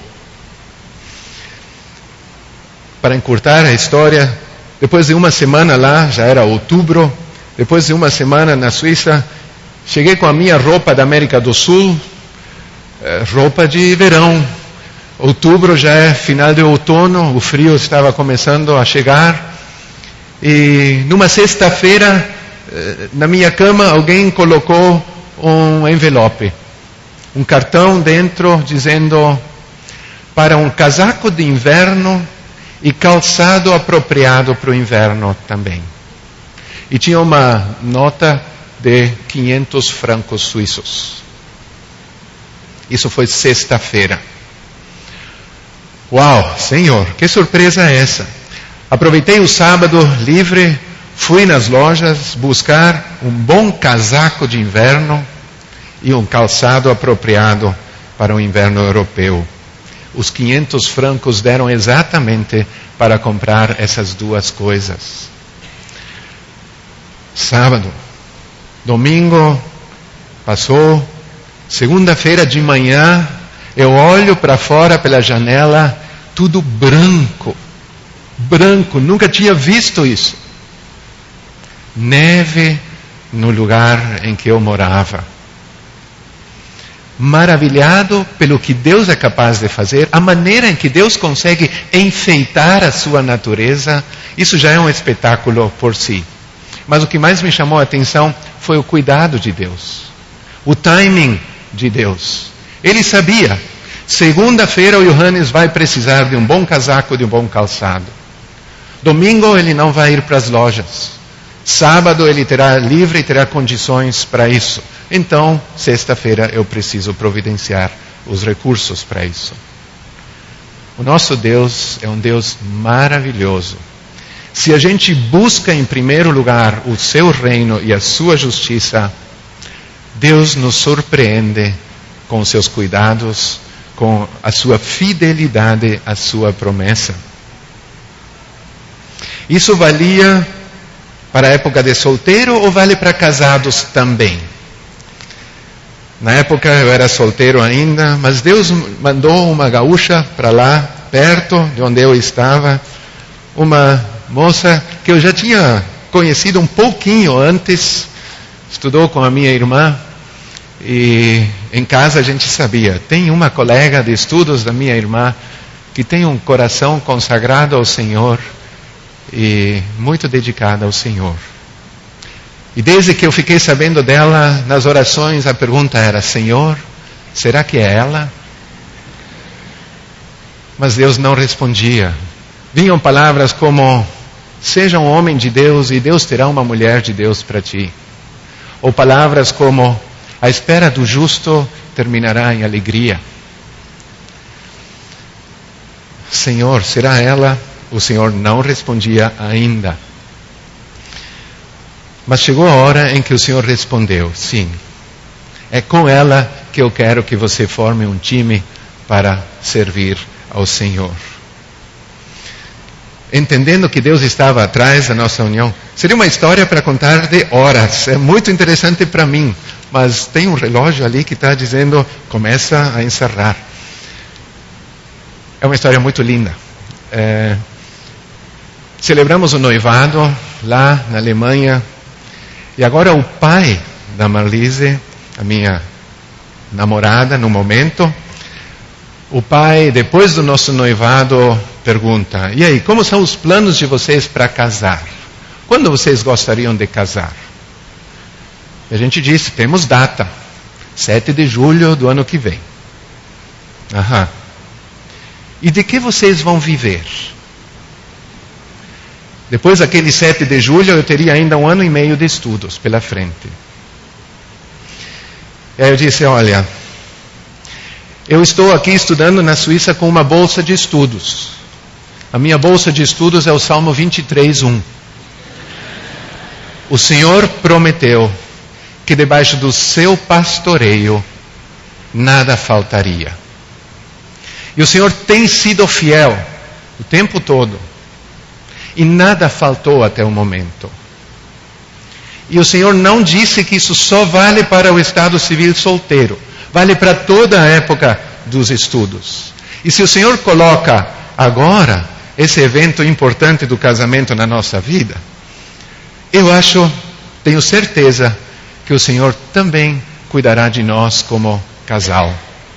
Para encurtar a história, depois de uma semana lá, já era outubro, depois de uma semana na Suíça, cheguei com a minha roupa da América do Sul, roupa de verão. Outubro já é final de outono, o frio estava começando a chegar. E numa sexta-feira, na minha cama, alguém colocou um envelope. Um cartão dentro dizendo: para um casaco de inverno e calçado apropriado para o inverno também. E tinha uma nota de 500 francos suíços. Isso foi sexta-feira. Uau, Senhor, que surpresa é essa? Aproveitei o sábado livre, fui nas lojas buscar um bom casaco de inverno e um calçado apropriado para o inverno europeu. Os 500 francos deram exatamente para comprar essas duas coisas. Sábado, domingo, passou. Segunda-feira de manhã, eu olho para fora pela janela, tudo branco. Branco, nunca tinha visto isso. Neve no lugar em que eu morava. Maravilhado pelo que Deus é capaz de fazer, a maneira em que Deus consegue enfeitar a sua natureza, isso já é um espetáculo por si. Mas o que mais me chamou a atenção foi o cuidado de Deus, o timing de Deus. Ele sabia, segunda-feira o Johannes vai precisar de um bom casaco, de um bom calçado. Domingo ele não vai ir para as lojas. Sábado ele terá livre e terá condições para isso. Então, sexta-feira eu preciso providenciar os recursos para isso. O nosso Deus é um Deus maravilhoso. Se a gente busca em primeiro lugar o seu reino e a sua justiça, Deus nos surpreende com os seus cuidados, com a sua fidelidade à sua promessa. Isso valia para a época de solteiro ou vale para casados também? Na época eu era solteiro ainda, mas Deus mandou uma gaúcha para lá, perto de onde eu estava, uma moça que eu já tinha conhecido um pouquinho antes, estudou com a minha irmã, e em casa a gente sabia, tem uma colega de estudos da minha irmã que tem um coração consagrado ao Senhor e muito dedicada ao Senhor. E desde que eu fiquei sabendo dela, nas orações a pergunta era: Senhor, será que é ela? Mas Deus não respondia. Vinham palavras como: seja um homem de Deus e Deus terá uma mulher de Deus para ti. Ou palavras como: a espera do justo terminará em alegria. Senhor, será ela? O Senhor não respondia ainda. Mas chegou a hora em que o Senhor respondeu: sim, é com ela que eu quero que você forme um time para servir ao Senhor. Entendendo que Deus estava atrás da nossa união, seria uma história para contar de horas, é muito interessante para mim, mas tem um relógio ali que está dizendo, começa a encerrar. É uma história muito linda. Celebramos o noivado lá na Alemanha, e agora o pai da Marlise, a minha namorada no momento, o pai, depois do nosso noivado, pergunta: e aí, como são os planos de vocês para casar? Quando vocês gostariam de casar? E a gente disse: temos data, 7 de julho do ano que vem. Aham. E de que vocês vão viver? Depois daquele 7 de julho, eu teria ainda 1 ano e meio de estudos pela frente. E aí eu disse: olha, eu estou aqui estudando na Suíça com uma bolsa de estudos. A minha bolsa de estudos é o Salmo 23:1. O Senhor prometeu que debaixo do seu pastoreio nada faltaria. E o Senhor tem sido fiel o tempo todo. E nada faltou até o momento. E o Senhor não disse que isso só vale para o estado civil solteiro. Vale para toda a época dos estudos. E se o Senhor coloca agora esse evento importante do casamento na nossa vida, eu tenho certeza que o Senhor também cuidará de nós como casal.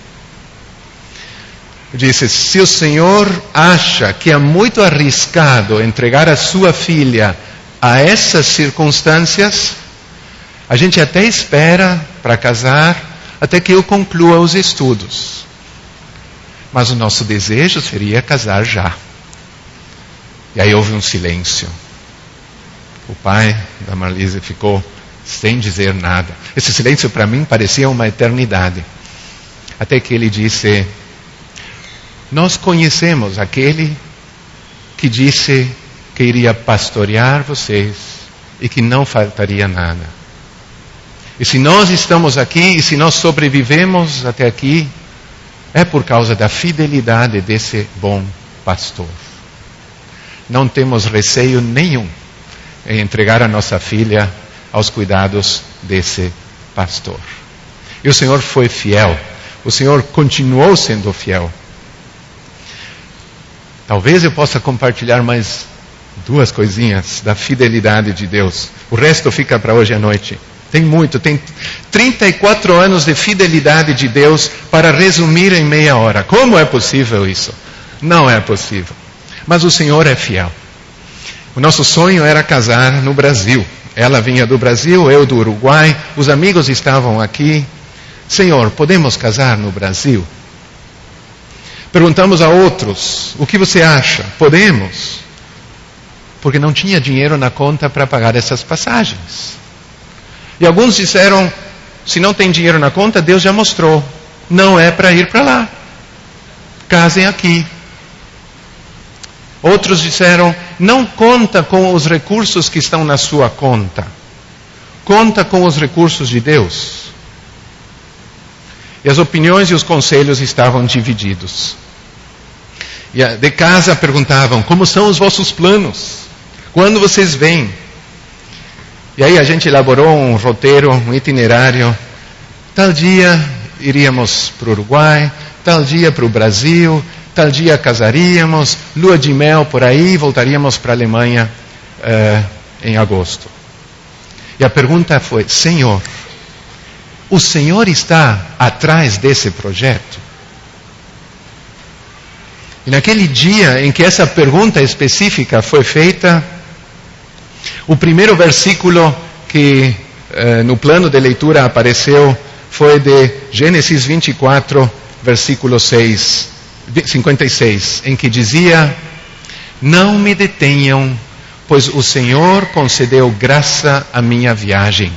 Eu disse, se o Senhor acha que é muito arriscado entregar a sua filha a essas circunstâncias, a gente até espera para casar até que eu conclua os estudos. Mas o nosso desejo seria casar já. E aí houve um silêncio. O pai da Marlise ficou sem dizer nada. Esse silêncio para mim parecia uma eternidade. Até que ele disse, nós conhecemos aquele que disse que iria pastorear vocês e que não faltaria nada. E se nós estamos aqui e se nós sobrevivemos até aqui, é por causa da fidelidade desse bom pastor. Não temos receio nenhum em entregar a nossa filha aos cuidados desse pastor. E o Senhor foi fiel. O Senhor continuou sendo fiel. Talvez eu possa compartilhar mais 2 coisinhas da fidelidade de Deus. O resto fica para hoje à noite. Tem 34 anos de fidelidade de Deus para resumir em meia hora. Como é possível isso? Não é possível. Mas o Senhor é fiel. O nosso sonho era casar no Brasil. Ela vinha do Brasil, eu do Uruguai, os amigos estavam aqui. Senhor, podemos casar no Brasil? Perguntamos a outros, o que você acha? Podemos? Porque não tinha dinheiro na conta para pagar essas passagens. E alguns disseram, se não tem dinheiro na conta, Deus já mostrou. Não é para ir para lá. Casem aqui. Outros disseram, não conta com os recursos que estão na sua conta. Conta com os recursos de Deus. E as opiniões e os conselhos estavam divididos. E de casa perguntavam, como são os vossos planos? Quando vocês vêm? E aí a gente elaborou um roteiro, um itinerário. Tal dia iríamos para o Uruguai, tal dia para o Brasil, tal dia casaríamos, lua de mel por aí, voltaríamos para a Alemanha em agosto. E a pergunta foi, Senhor, o Senhor está atrás desse projeto? E naquele dia em que essa pergunta específica foi feita, o primeiro versículo que no plano de leitura apareceu foi de Gênesis 24, versículo 56, em que dizia, não me detenham, pois o Senhor concedeu graça à minha viagem.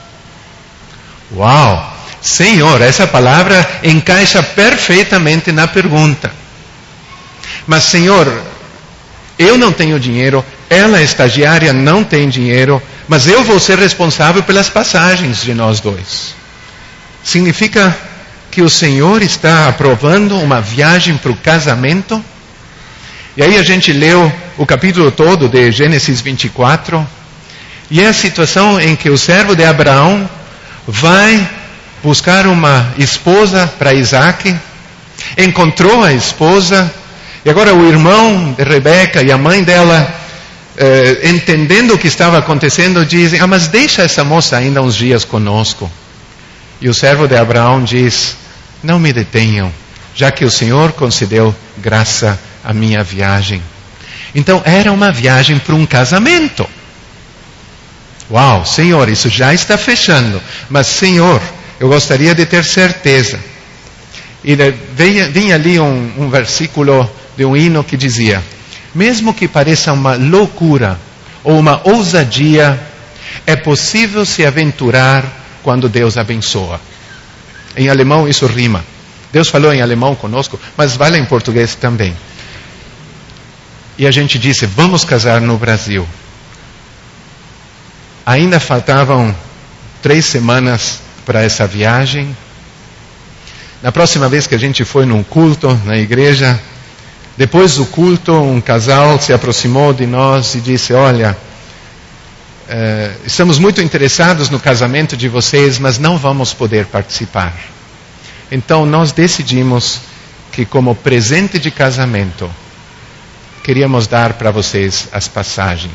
Uau! Senhor, essa palavra encaixa perfeitamente na pergunta. Mas Senhor, eu não tenho dinheiro, ela estagiária não tem dinheiro, mas eu vou ser responsável pelas passagens de nós dois. Significa que o Senhor está aprovando uma viagem para o casamento? E aí a gente leu o capítulo todo de Gênesis 24, e é a situação em que o servo de Abraão vai buscar uma esposa para Isaac, encontrou a esposa, e agora o irmão de Rebeca e a mãe dela, entendendo o que estava acontecendo, dizem, mas deixa essa moça ainda uns dias conosco. E o servo de Abraão diz, não me detenham, já que o Senhor concedeu graça à minha viagem. Então era uma viagem para um casamento. Uau, Senhor, isso já está fechando. Mas Senhor, eu gostaria de ter certeza. E vinha ali um versículo de um hino que dizia, mesmo que pareça uma loucura ou uma ousadia, é possível se aventurar quando Deus abençoa. Em alemão isso rima. Deus falou em alemão conosco, mas vale em português também. E a gente disse, vamos casar no Brasil. Ainda faltavam 3 semanas para essa viagem. Na próxima vez que a gente foi num culto na igreja, depois do culto, um casal se aproximou de nós e disse: olha, estamos muito interessados no casamento de vocês, mas não vamos poder participar. Então nós decidimos que, como presente de casamento, queríamos dar para vocês as passagens.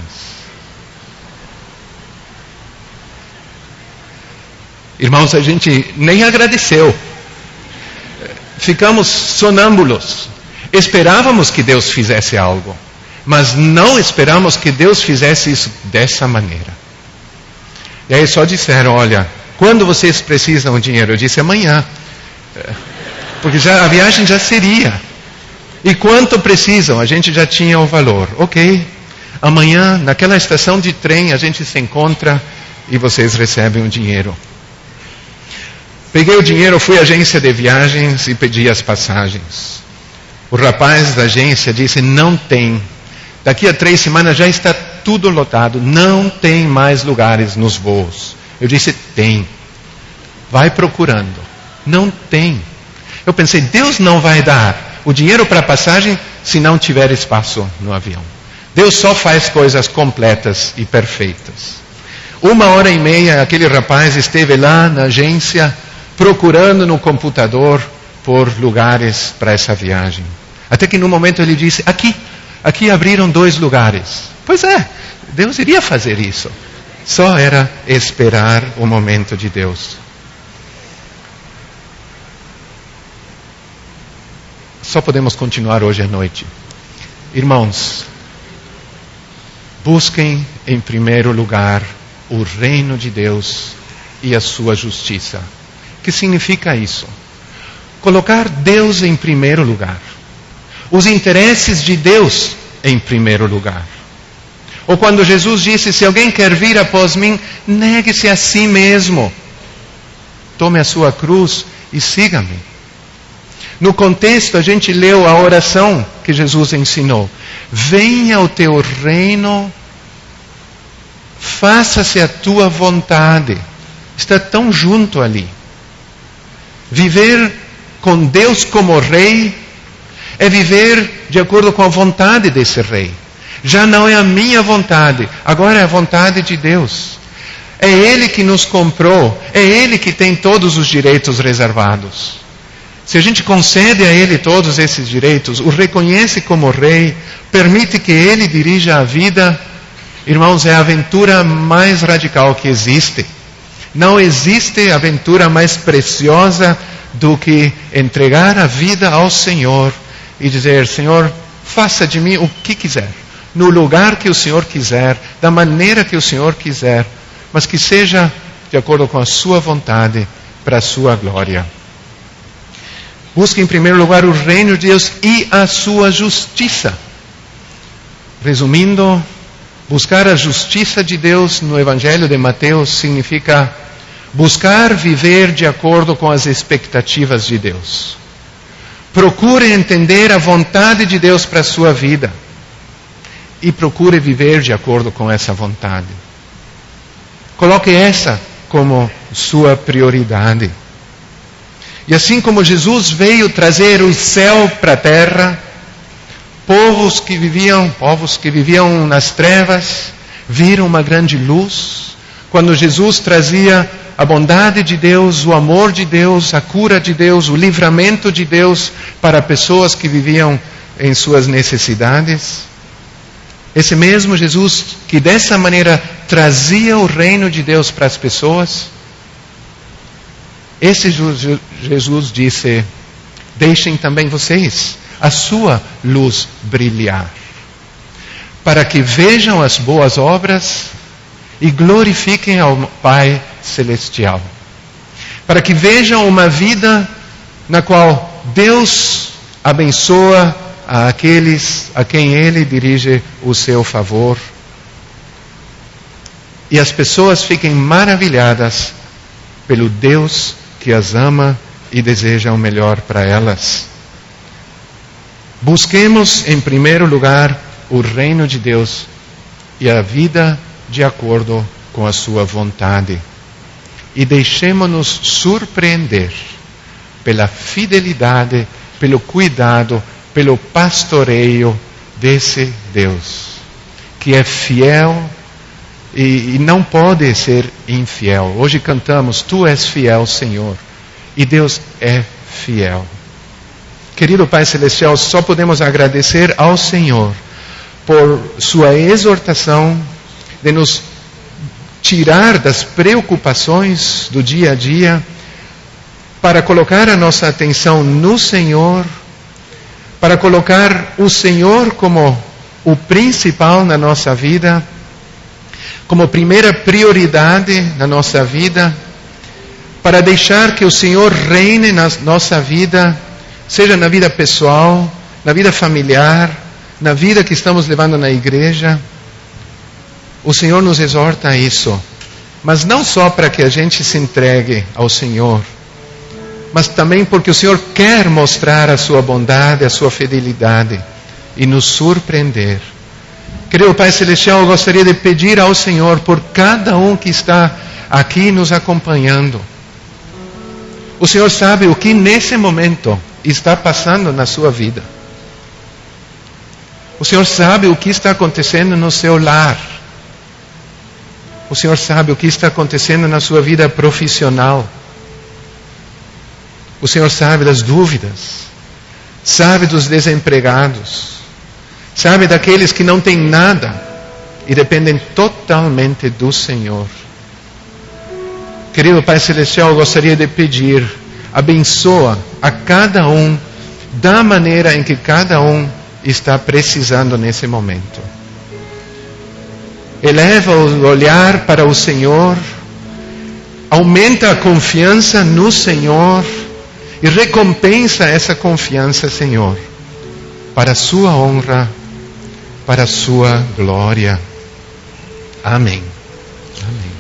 Irmãos, a gente nem agradeceu. Ficamos sonâmbulos. Esperávamos que Deus fizesse algo, mas não esperamos que Deus fizesse isso dessa maneira. E aí só disseram: olha, quando vocês precisam de dinheiro? Eu disse: amanhã. Porque a viagem já seria. E quanto precisam? A gente já tinha o valor. Ok, amanhã, naquela estação de trem, a gente se encontra e vocês recebem o dinheiro. Peguei o dinheiro, fui à agência de viagens e pedi as passagens. O rapaz da agência disse: não tem. Daqui a 3 semanas já está tudo lotado. Não tem mais lugares nos voos. Eu disse: tem. Vai procurando. Não tem. Eu pensei: Deus não vai dar o dinheiro para a passagem se não tiver espaço no avião. Deus só faz coisas completas e perfeitas. 1h30 aquele rapaz esteve lá na agência procurando no computador por lugares para essa viagem. Até que no momento ele disse: aqui abriram 2 lugares. Pois é, Deus iria fazer isso. Só era esperar o momento de Deus. Só podemos continuar hoje à noite. Irmãos, busquem em primeiro lugar o reino de Deus e a sua justiça. O que significa isso? Colocar Deus em primeiro lugar. Os interesses de Deus em primeiro lugar. Ou quando Jesus disse: se alguém quer vir após mim, negue-se a si mesmo. Tome a sua cruz e siga-me. No contexto, a gente leu a oração que Jesus ensinou: venha o teu reino, faça-se a tua vontade. Está tão junto ali. Viver com Deus como rei é viver de acordo com a vontade desse rei. Já não é a minha vontade, agora é a vontade de Deus. É Ele que nos comprou, é Ele que tem todos os direitos reservados. Se a gente concede a Ele todos esses direitos, o reconhece como rei, permite que Ele dirija a vida, irmãos, é a aventura mais radical que existe. Não existe aventura mais preciosa do que entregar a vida ao Senhor e dizer: Senhor, faça de mim o que quiser, no lugar que o Senhor quiser, da maneira que o Senhor quiser, mas que seja de acordo com a sua vontade, para a sua glória. Busque em primeiro lugar o reino de Deus e a sua justiça. Resumindo, buscar a justiça de Deus no Evangelho de Mateus significa buscar viver de acordo com as expectativas de Deus. Procure entender a vontade de Deus para a sua vida. E procure viver de acordo com essa vontade. Coloque essa como sua prioridade. E assim como Jesus veio trazer o céu para a terra, povos que viviam nas trevas, viram uma grande luz. Quando Jesus trazia a bondade de Deus, o amor de Deus, a cura de Deus, o livramento de Deus para pessoas que viviam em suas necessidades. Esse mesmo Jesus que dessa maneira trazia o reino de Deus para as pessoas, esse Jesus disse: deixem também vocês a sua luz brilhar, para que vejam as boas obras e glorifiquem ao Pai Celestial. Para que vejam uma vida na qual Deus abençoa aqueles a quem Ele dirige o seu favor. E as pessoas fiquem maravilhadas pelo Deus que as ama e deseja o melhor para elas. Busquemos em primeiro lugar o reino de Deus e a vida de acordo com a sua vontade. e deixemos-nos surpreender pela fidelidade, pelo cuidado, pelo pastoreio desse Deus, que é fiel e não pode ser infiel. Hoje cantamos, Tu és fiel, Senhor, e Deus é fiel. Querido Pai Celestial, só podemos agradecer ao Senhor por sua exortação de nos tirar das preocupações do dia a dia, para colocar a nossa atenção no Senhor, para colocar o Senhor como o principal na nossa vida, como primeira prioridade na nossa vida, para deixar que o Senhor reine na nossa vida, seja na vida pessoal, na vida familiar, na vida que estamos levando na igreja. O Senhor nos exorta a isso, mas não só para que a gente se entregue ao Senhor, mas também porque o Senhor quer mostrar a sua bondade, a sua fidelidade e nos surpreender. Querido Pai Celestial, eu gostaria de pedir ao Senhor por cada um que está aqui nos acompanhando. O Senhor sabe o que nesse momento está passando na sua vida. O Senhor sabe o que está acontecendo no seu lar. O Senhor sabe o que está acontecendo na sua vida profissional. O Senhor sabe das dúvidas, sabe dos desempregados, sabe daqueles que não têm nada e dependem totalmente do Senhor. Querido Pai Celestial, eu gostaria de pedir, abençoa a cada um da maneira em que cada um está precisando nesse momento. Eleva o olhar para o Senhor, aumenta a confiança no Senhor e recompensa essa confiança, Senhor, para a sua honra, para a sua glória. Amém. Amém.